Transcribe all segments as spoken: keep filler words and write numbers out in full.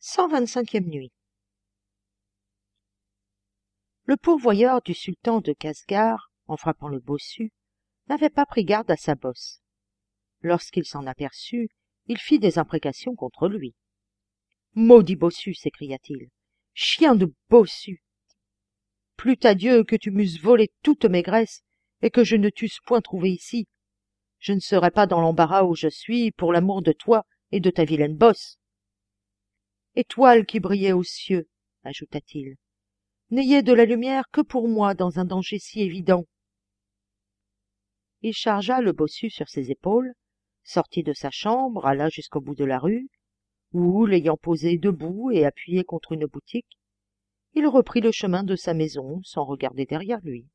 cent vingt-cinquième nuit. Le pourvoyeur du sultan de Casgar, en frappant le bossu, n'avait pas pris garde à sa bosse. Lorsqu'il s'en aperçut, il fit des imprécations contre lui. « Maudit bossu !» s'écria-t-il. « Chien de bossu ! Plût à Dieu que tu m'eusses volé toutes mes graisses et que je ne t'eusse point trouvé ici. Je ne serais pas dans l'embarras où je suis pour l'amour de toi et de ta vilaine bosse. » « Étoile qui brillait aux cieux, » ajouta-t-il, « n'ayez de la lumière que pour moi dans un danger si évident. » Il chargea le bossu sur ses épaules, sortit de sa chambre, alla jusqu'au bout de la rue, où, l'ayant posé debout et appuyé contre une boutique, il reprit le chemin de sa maison sans regarder derrière lui.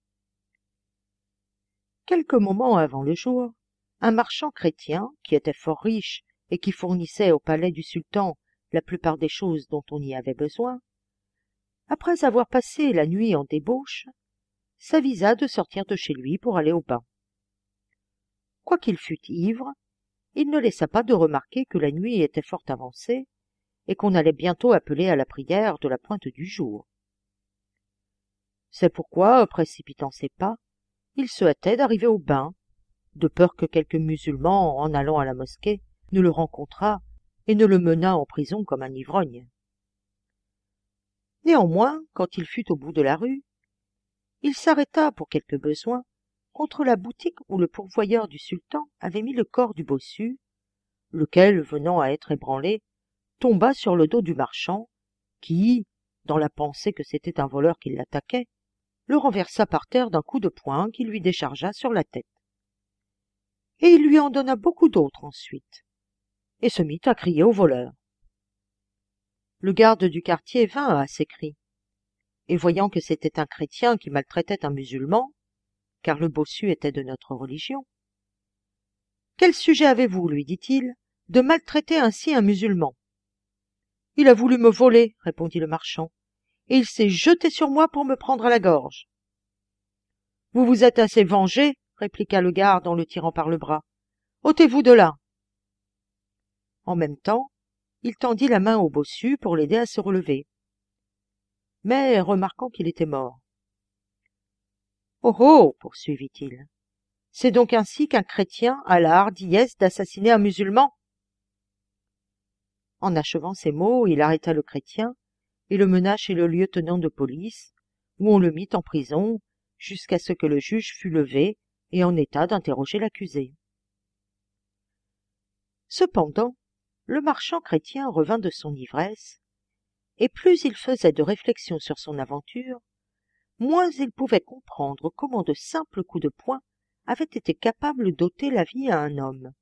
Quelques moments avant le jour, un marchand chrétien, qui était fort riche et qui fournissait au palais du sultan la plupart des choses dont on y avait besoin, après avoir passé la nuit en débauche, s'avisa de sortir de chez lui pour aller au bain. Quoiqu'il fût ivre, il ne laissa pas de remarquer que la nuit était fort avancée et qu'on allait bientôt appeler à la prière de la pointe du jour. C'est pourquoi, précipitant ses pas, il se hâtait d'arriver au bain, de peur que quelque musulman, en allant à la mosquée, ne le rencontrât et ne le menât en prison comme un ivrogne. Néanmoins, quand il fut au bout de la rue, il s'arrêta pour quelque besoin contre la boutique où le pourvoyeur du sultan avait mis le corps du bossu, lequel, venant à être ébranlé, tomba sur le dos du marchand, qui, dans la pensée que c'était un voleur qui l'attaquait, le renversa par terre d'un coup de poing qui lui déchargea sur la tête. Et il lui en donna beaucoup d'autres ensuite, et se mit à crier au voleur. Le garde du quartier vint à ses cris, et voyant que c'était un chrétien qui maltraitait un musulman, car le bossu était de notre religion, « Quel sujet avez-vous, lui dit-il, de maltraiter ainsi un musulman ?»« Il a voulu me voler, répondit le marchand, et il s'est jeté sur moi pour me prendre à la gorge. »« Vous vous êtes assez vengé, répliqua le garde en le tirant par le bras. Ôtez-vous de là. » En même temps, il tendit la main au bossu pour l'aider à se relever. Mais, remarquant qu'il était mort, « Oh oh !» poursuivit-il, « c'est donc ainsi qu'un chrétien a la hardiesse d'assassiner un musulman ?» En achevant ces mots, il arrêta le chrétien et le mena chez le lieutenant de police, où on le mit en prison jusqu'à ce que le juge fût levé et en état d'interroger l'accusé. Cependant, le marchand chrétien revint de son ivresse, et plus il faisait de réflexions sur son aventure, moins il pouvait comprendre comment de simples coups de poing avaient été capables d'ôter la vie à un homme.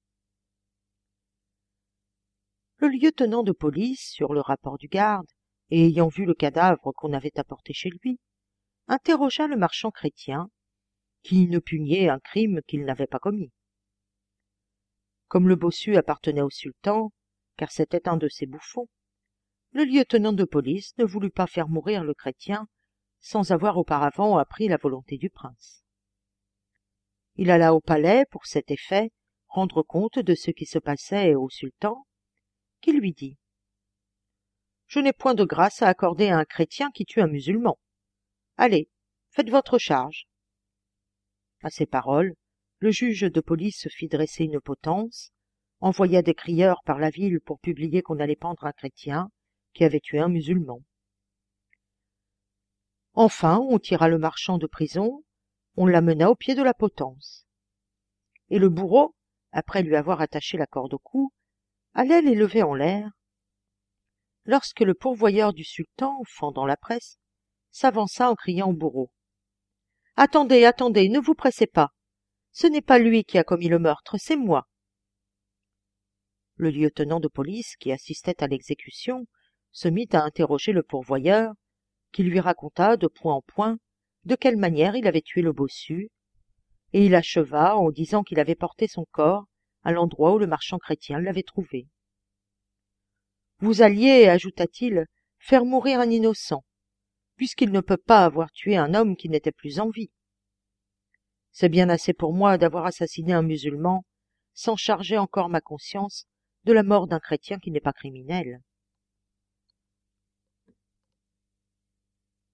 Le lieutenant de police, sur le rapport du garde, et ayant vu le cadavre qu'on avait apporté chez lui, interrogea le marchand chrétien, qui ne put nier un crime qu'il n'avait pas commis. Comme le bossu appartenait au sultan, car c'était un de ses bouffons, le lieutenant de police ne voulut pas faire mourir le chrétien sans avoir auparavant appris la volonté du prince. Il alla au palais pour cet effet rendre compte de ce qui se passait au sultan, qui lui dit « Je n'ai point de grâce à accorder à un chrétien qui tue un musulman. Allez, faites votre charge. » À ces paroles, le juge de police fit dresser une potence, envoya des crieurs par la ville pour publier qu'on allait pendre un chrétien qui avait tué un musulman. Enfin, on tira le marchand de prison, on l'amena au pied de la potence. Et le bourreau, après lui avoir attaché la corde au cou, allait l'élever en l'air, lorsque le pourvoyeur du sultan, fendant la presse, s'avança en criant au bourreau. « Attendez, attendez, ne vous pressez pas. Ce n'est pas lui qui a commis le meurtre, c'est moi. » Le lieutenant de police, qui assistait à l'exécution, se mit à interroger le pourvoyeur, qui lui raconta de point en point de quelle manière il avait tué le bossu, et il acheva en disant qu'il avait porté son corps à l'endroit où le marchand chrétien l'avait trouvé. « Vous alliez, ajouta-t-il, faire mourir un innocent, puisqu'il ne peut pas avoir tué un homme qui n'était plus en vie. C'est bien assez pour moi d'avoir assassiné un musulman sans charger encore ma conscience de la mort d'un chrétien qui n'est pas criminel. »